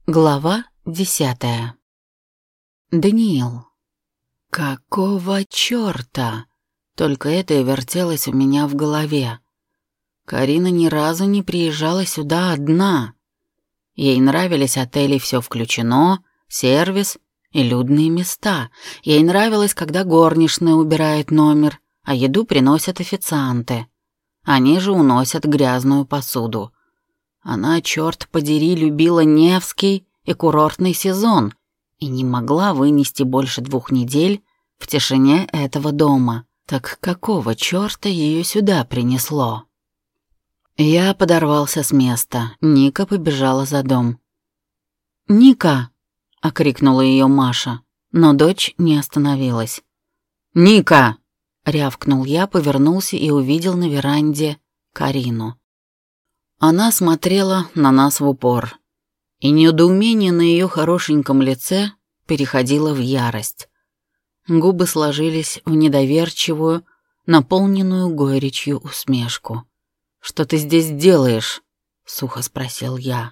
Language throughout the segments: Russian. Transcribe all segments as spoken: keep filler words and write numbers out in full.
Глава десятая. Даниил. Какого чёрта? Только это и вертелось у меня в голове. Карина ни разу не приезжала сюда одна. Ей нравились отели «Всё включено», сервис и людные места. Ей нравилось, когда горничная убирает номер, а еду приносят официанты. Они же уносят грязную посуду. Она, черт подери, любила Невский и курортный сезон и не могла вынести больше двух недель в тишине этого дома. Так какого черта ее сюда принесло? Я подорвался с места. Ника побежала за дом. «Ника!» — окрикнула ее Маша, но дочь не остановилась. «Ника!» — рявкнул я, повернулся и увидел на веранде Карину. Она смотрела на нас в упор, и недоумение на ее хорошеньком лице переходило в ярость. Губы сложились в недоверчивую, наполненную горечью усмешку. «Что ты здесь делаешь?» — сухо спросил я.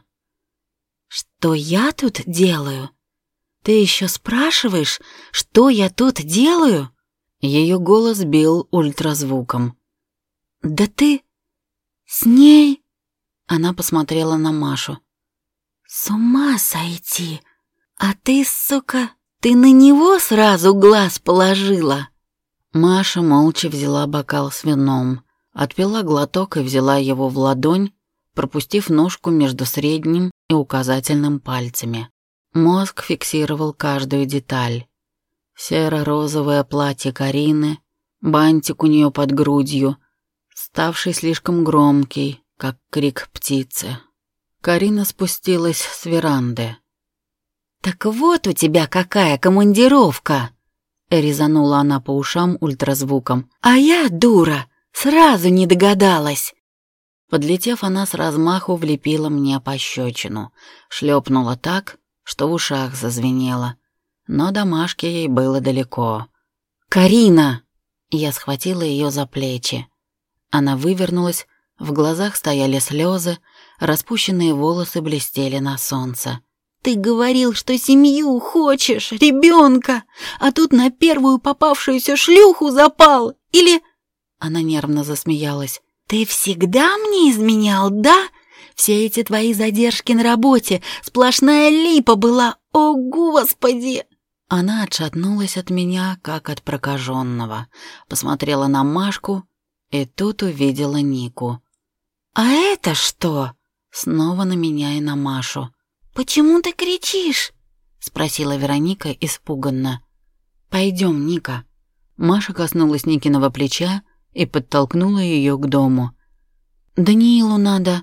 «Что я тут делаю? Ты еще спрашиваешь, что я тут делаю?» Ее голос бил ультразвуком. «Да ты с ней...» Она посмотрела на Машу. «С ума сойти! А ты, сука, ты на него сразу глаз положила!» Маша молча взяла бокал с вином, отпила глоток и взяла его в ладонь, пропустив ножку между средним и указательным пальцами. Мозг фиксировал каждую деталь. Серо-розовое платье Карины, бантик у нее под грудью, ставший слишком громкий, как крик птицы. Карина спустилась с веранды. «Так вот у тебя какая командировка!» — резанула она по ушам ультразвуком. «А я, дура, сразу не догадалась!» Подлетев, она с размаху влепила мне пощечину, шлепнула так, что в ушах зазвенело, но до Машки ей было далеко. «Карина!» — я схватила ее за плечи. Она вывернулась. В глазах стояли слезы, распущенные волосы блестели на солнце. «Ты говорил, что семью хочешь, ребенка, а тут на первую попавшуюся шлюху запал, или...» Она нервно засмеялась. «Ты всегда мне изменял, да? Все эти твои задержки на работе, сплошная липа была, о господи!» Она отшатнулась от меня, как от прокаженного, посмотрела на Машку и тут увидела Нику. «А это что?» Снова на меня и на Машу. «Почему ты кричишь?» Спросила Вероника испуганно. «Пойдем, Ника». Маша коснулась Никиного плеча и подтолкнула ее к дому. «Даниилу надо».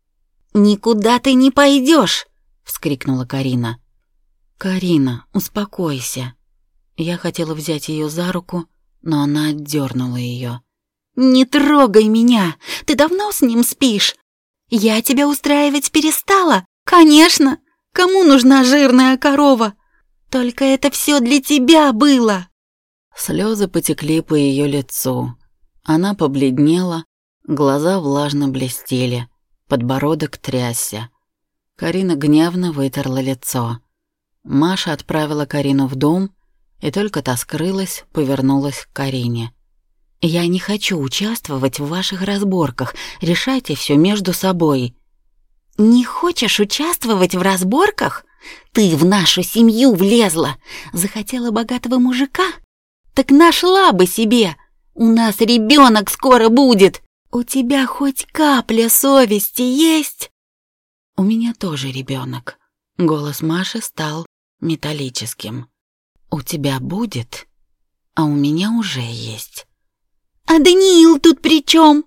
«Никуда ты не пойдешь!» Вскрикнула Карина. «Карина, успокойся». Я хотела взять ее за руку, но она отдернула ее. «Не трогай меня! Ты давно с ним спишь? Я тебя устраивать перестала? Конечно! Кому нужна жирная корова? Только это все для тебя было!» Слезы потекли по ее лицу. Она побледнела, глаза влажно блестели, подбородок трясся. Карина гневно вытерла лицо. Маша отправила Карину в дом, и только та скрылась, повернулась к Карине. «Я не хочу участвовать в ваших разборках. Решайте все между собой». «Не хочешь участвовать в разборках? Ты в нашу семью влезла. Захотела богатого мужика? Так нашла бы себе. У нас ребенок скоро будет. У тебя хоть капля совести есть?» «У меня тоже ребенок». Голос Маши стал металлическим. «У тебя будет, а у меня уже есть». «А Даниил тут при чем?»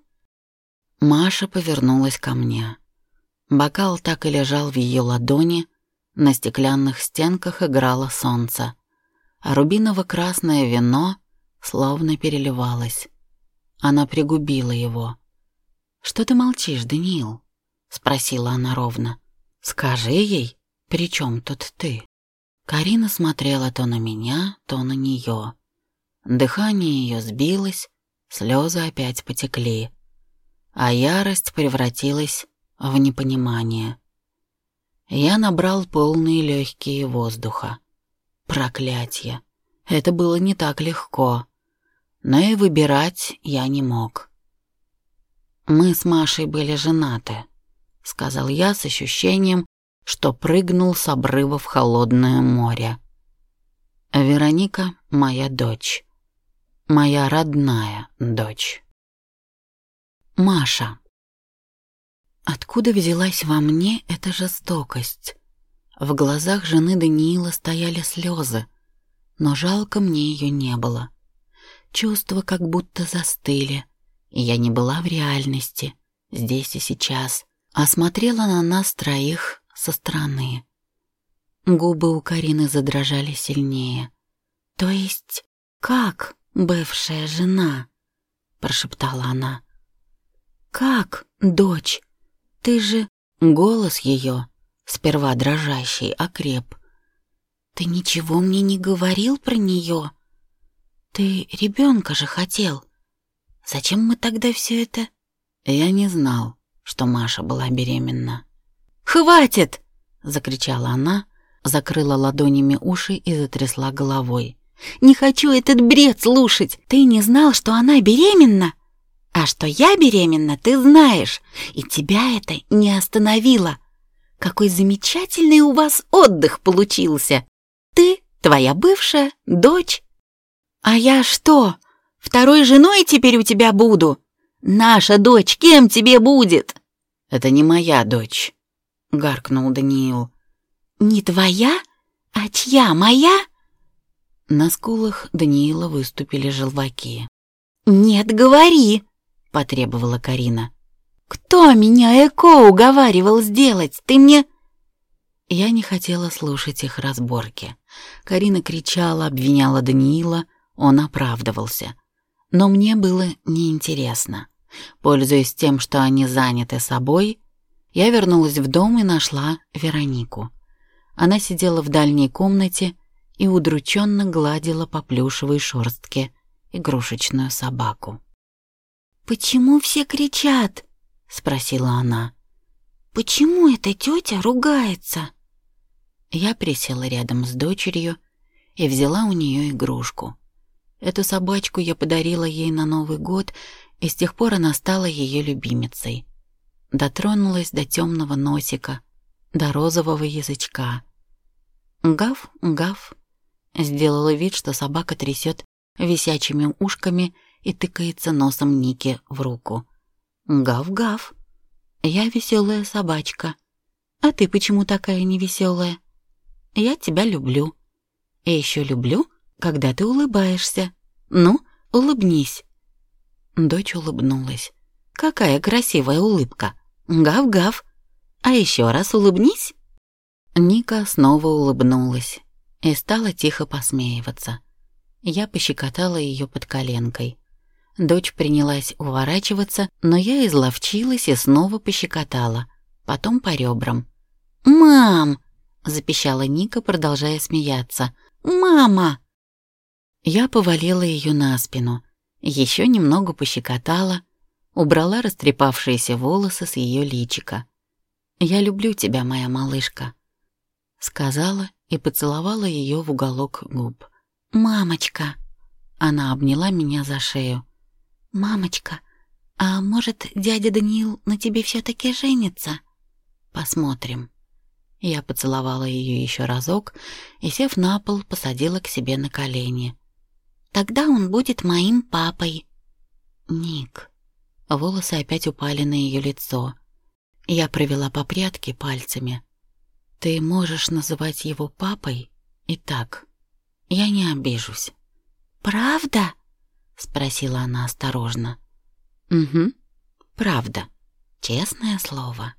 Маша повернулась ко мне. Бокал так и лежал в ее ладони, на стеклянных стенках играло солнце, а рубиново-красное вино словно переливалось. Она пригубила его. «Что ты молчишь, Даниил?» — спросила она ровно. «Скажи ей, при чем тут ты?» Карина смотрела то на меня, то на нее. Дыхание ее сбилось, слезы опять потекли, а ярость превратилась в непонимание. Я набрал полные легкие воздуха. Проклятье. Это было не так легко. Но и выбирать я не мог. «Мы с Машей были женаты», — сказал я с ощущением, что прыгнул с обрыва в холодное море. «Вероника — моя дочь. Моя родная дочь». Маша. Откуда взялась во мне эта жестокость? В глазах жены Даниила стояли слезы, но жалко мне ее не было. Чувства как будто застыли, и я не была в реальности, здесь и сейчас, а смотрела на нас троих со стороны. Губы у Карины задрожали сильнее. «То есть как, бывшая жена?» — прошептала она. «Как, дочь? Ты же...» Голос ее, сперва дрожащий, окреп. «Ты ничего мне не говорил про нее? Ты ребенка же хотел. Зачем мы тогда все это...» Я не знал, что Маша была беременна. «Хватит!» — закричала она, закрыла ладонями уши и затрясла головой. «Не хочу этот бред слушать! Ты не знал, что она беременна? А что я беременна, ты знаешь, и тебя это не остановило. Какой замечательный у вас отдых получился! Ты, твоя бывшая, дочь. А я что, второй женой теперь у тебя буду? Наша дочь кем тебе будет?» «Это не моя дочь», — гаркнул Даниил. «Не твоя? А чья, моя?» На скулах Даниила выступили желваки. «Нет, говори», — потребовала Карина. «Кто меня ЭКО уговаривал сделать? Ты мне...» Я не хотела слушать их разборки. Карина кричала, обвиняла Даниила, он оправдывался. Но мне было неинтересно. Пользуясь тем, что они заняты собой, я вернулась в дом и нашла Веронику. Она сидела в дальней комнате и удрученно гладила по плюшевой шерстке игрушечную собаку. «Почему все кричат?» — спросила она. «Почему эта тетя ругается?» Я присела рядом с дочерью и взяла у нее игрушку. Эту собачку я подарила ей на Новый год, и с тех пор она стала ее любимицей. Дотронулась до темного носика, до розового язычка. «Гав, гав», сделала вид, что собака трясет висячими ушками и тыкается носом Нике в руку. «Гав-гав, я веселая собачка. А ты почему такая невеселая? Я тебя люблю. И еще люблю, когда ты улыбаешься. Ну, улыбнись». Дочь улыбнулась. «Какая красивая улыбка! Гав-гав! А еще раз улыбнись!» Ника снова улыбнулась и стала тихо посмеиваться. Я пощекотала ее под коленкой. Дочь принялась уворачиваться, но я изловчилась и снова пощекотала, потом по ребрам. «Мам!» — запищала Ника, продолжая смеяться. «Мама!» Я повалила ее на спину, еще немного пощекотала, убрала растрепавшиеся волосы с ее личика. «Я люблю тебя, моя малышка», — сказала и поцеловала ее в уголок губ. «Мамочка!» — она обняла меня за шею. «Мамочка, а может, дядя Даниил на тебе все-таки женится?» «Посмотрим». Я поцеловала ее еще разок и, сев на пол, посадила к себе на колени. «Тогда он будет моим папой». «Ник». Волосы опять упали на ее лицо. Я провела по прядке пальцами. «Ты можешь называть его папой и так. Я не обижусь». «Правда?» — спросила она осторожно. «Угу, правда. Честное слово».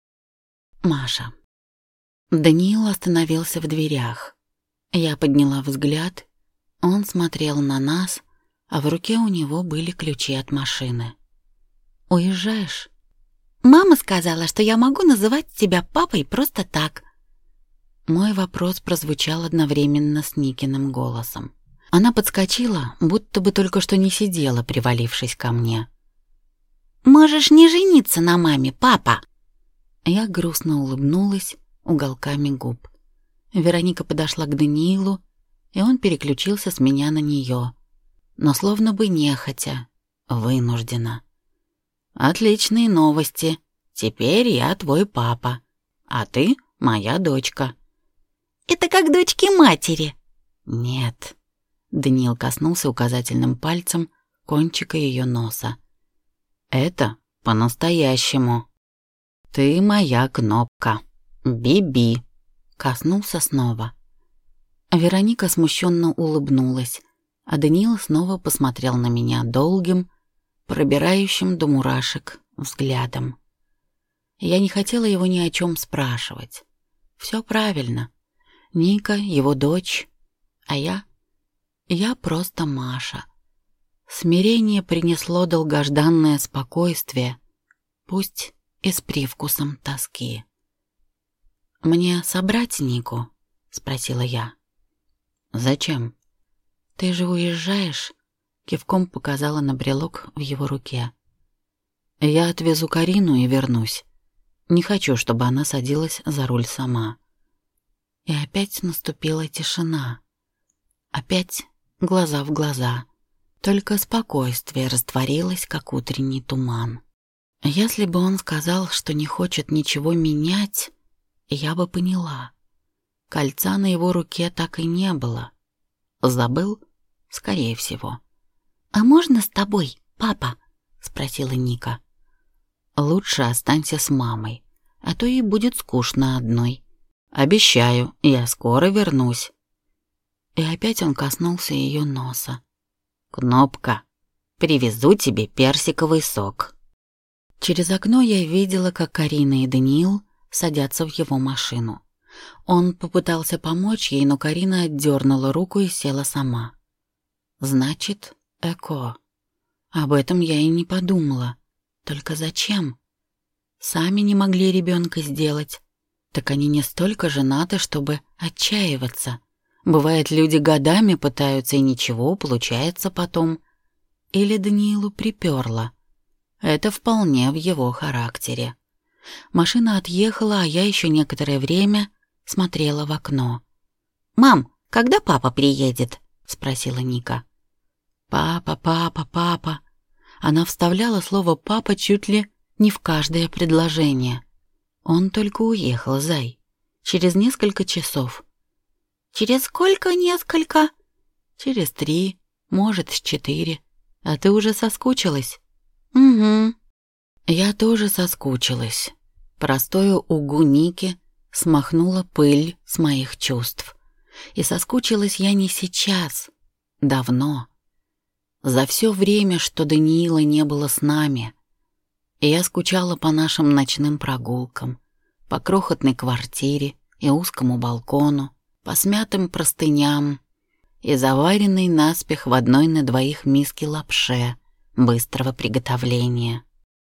Маша. Даниил остановился в дверях. Я подняла взгляд. Он смотрел на нас, а в руке у него были ключи от машины. «Уезжаешь?» «Мама сказала, что я могу называть тебя папой просто так». Мой вопрос прозвучал одновременно с Никиным голосом. Она подскочила, будто бы только что не сидела, привалившись ко мне. «Можешь не жениться на маме, папа!» Я грустно улыбнулась уголками губ. Вероника подошла к Даниилу, и он переключился с меня на нее, но словно бы нехотя, вынужденно. «Отличные новости. Теперь я твой папа, а ты моя дочка». «Это как дочки матери». «Нет». Даниил коснулся указательным пальцем кончика ее носа. «Это по-настоящему. Ты моя кнопка. Би-би». Коснулся снова. Вероника смущенно улыбнулась, а Даниил снова посмотрел на меня долгим, пробирающим до мурашек взглядом. Я не хотела его ни о чем спрашивать. Все правильно. Ника — его дочь, а я... Я просто Маша. Смирение принесло долгожданное спокойствие, пусть и с привкусом тоски. «Мне собрать Нику?» — спросила я. «Зачем?» «Ты же уезжаешь?» — кивком показала на брелок в его руке. «Я отвезу Карину и вернусь. Не хочу, чтобы она садилась за руль сама». И опять наступила тишина. Опять глаза в глаза. Только спокойствие растворилось, как утренний туман. Если бы он сказал, что не хочет ничего менять, я бы поняла. Кольца на его руке так и не было. Забыл? Скорее всего. «А можно с тобой, папа?» — спросила Ника. «Лучше останься с мамой, а то ей будет скучно одной. Обещаю, я скоро вернусь». И опять он коснулся ее носа. «Кнопка, привезу тебе персиковый сок». Через окно я видела, как Карина и Даниил садятся в его машину. Он попытался помочь ей, но Карина отдернула руку и села сама. Значит, эко. Об этом я и не подумала. Только зачем? Сами не могли ребенка сделать. Так они не столько женаты, чтобы отчаиваться. Бывает, люди годами пытаются, и ничего, получается потом. Или Даниилу приперло. Это вполне в его характере. Машина отъехала, а я еще некоторое время смотрела в окно. «Мам, когда папа приедет?» — спросила Ника. «Папа, папа, папа». Она вставляла слово «папа» чуть ли не в каждое предложение. Он только уехал, зай. Через несколько часов. «Через сколько несколько?» «Через три, может, с четыре. А ты уже соскучилась?» «Угу». Я тоже соскучилась. Простое угу Ники смахнуло пыль с моих чувств. И соскучилась я не сейчас, давно. За все время, что Даниила не было с нами. И я скучала по нашим ночным прогулкам, по крохотной квартире и узкому балкону, по смятым простыням и заваренной наспех в одной на двоих миске лапше быстрого приготовления.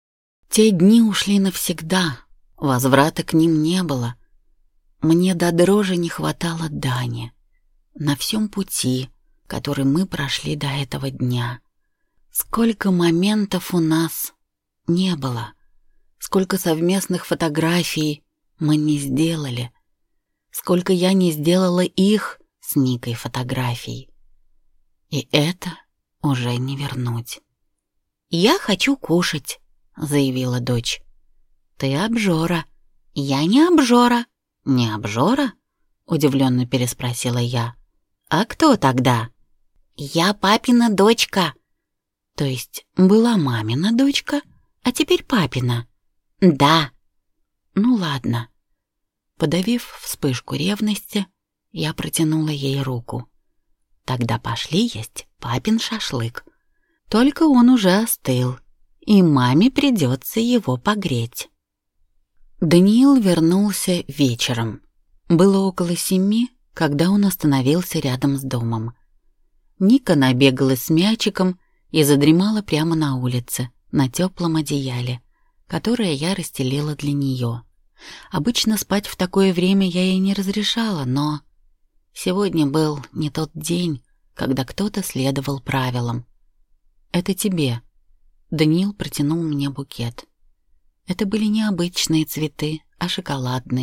Те дни ушли навсегда, возврата к ним не было. Мне до дрожи не хватало Дани на всем пути, который мы прошли до этого дня. Сколько моментов у нас не было, сколько совместных фотографий мы не сделали, сколько я не сделала их с Никой фотографий. И это уже не вернуть. «Я хочу кушать», — заявила дочь. «Ты обжора». «Я не обжора». «Не обжора?» — удивленно переспросила я. «А кто тогда?» «Я папина дочка». «То есть была мамина дочка, а теперь папина?» «Да». «Ну ладно». Подавив вспышку ревности, я протянула ей руку. «Тогда пошли есть папин шашлык. Только он уже остыл, и маме придется его погреть». Даниил вернулся вечером. Было около семи, когда он остановился рядом с домом. Ника набегалась с мячиком и задремала прямо на улице, на теплом одеяле, которое я расстелила для нее. Обычно спать в такое время я ей не разрешала, но сегодня был не тот день, когда кто-то следовал правилам. «Это тебе». Даниил протянул мне букет. Это были не обычные цветы, а шоколадные,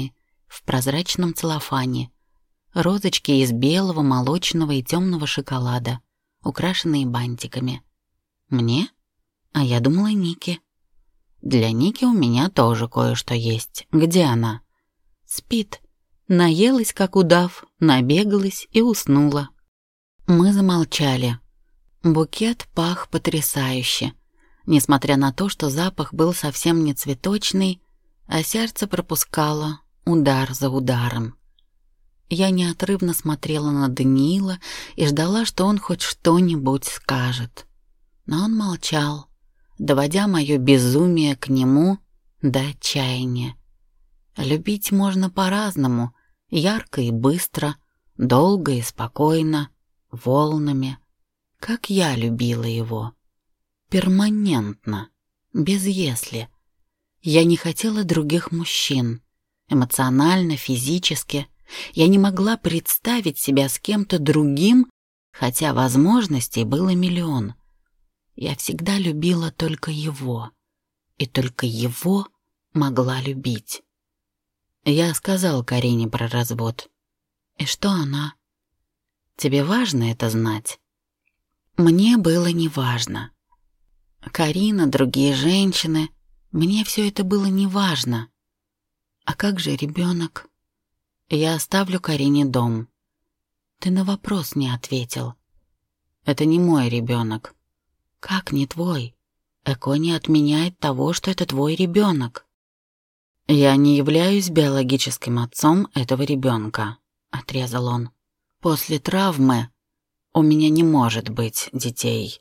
в прозрачном целлофане, розочки из белого, молочного и темного шоколада, украшенные бантиками. Мне? А я думала, Нике. Для Ники у меня тоже кое-что есть. Где она? Спит. Наелась, как удав, набегалась и уснула. Мы замолчали. Букет пах потрясающе, несмотря на то, что запах был совсем не цветочный, а сердце пропускало удар за ударом. Я неотрывно смотрела на Даниила и ждала, что он хоть что-нибудь скажет. Но он молчал, доводя мое безумие к нему до отчаяния. Любить можно по-разному, ярко и быстро, долго и спокойно, волнами, как я любила его. Перманентно, без «если». Я не хотела других мужчин, эмоционально, физически. Я не могла представить себя с кем-то другим, хотя возможностей было миллион. Я всегда любила только его, и только его могла любить. Я сказал Карине про развод. И что она? Тебе важно это знать? Мне было неважно. Карина, другие женщины, мне все это было неважно. А как же ребенок? Я оставлю Карине дом. Ты на вопрос не ответил. Это не мой ребенок. Как не твой? ЭКО не отменяет того, что это твой ребенок. Я не являюсь биологическим отцом этого ребенка, отрезал он. После травмы у меня не может быть детей.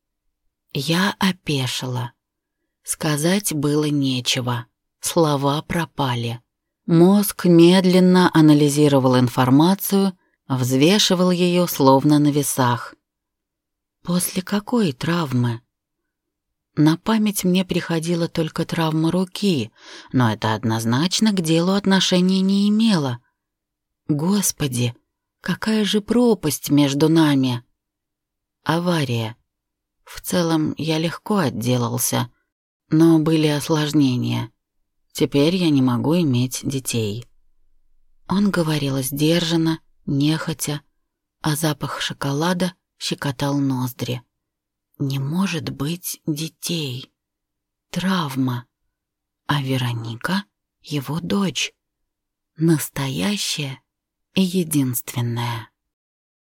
Я опешила. Сказать было нечего. Слова пропали. Мозг медленно анализировал информацию, взвешивал ее словно на весах. После какой травмы? На память мне приходила только травма руки, но это однозначно к делу отношения не имело. Господи, какая же пропасть между нами! Авария. В целом я легко отделался, но были осложнения. Теперь я не могу иметь детей. Он говорил сдержанно, нехотя, а запах шоколада щекотал ноздри. Не может быть детей. Травма. А Вероника — его дочь. Настоящая и единственная.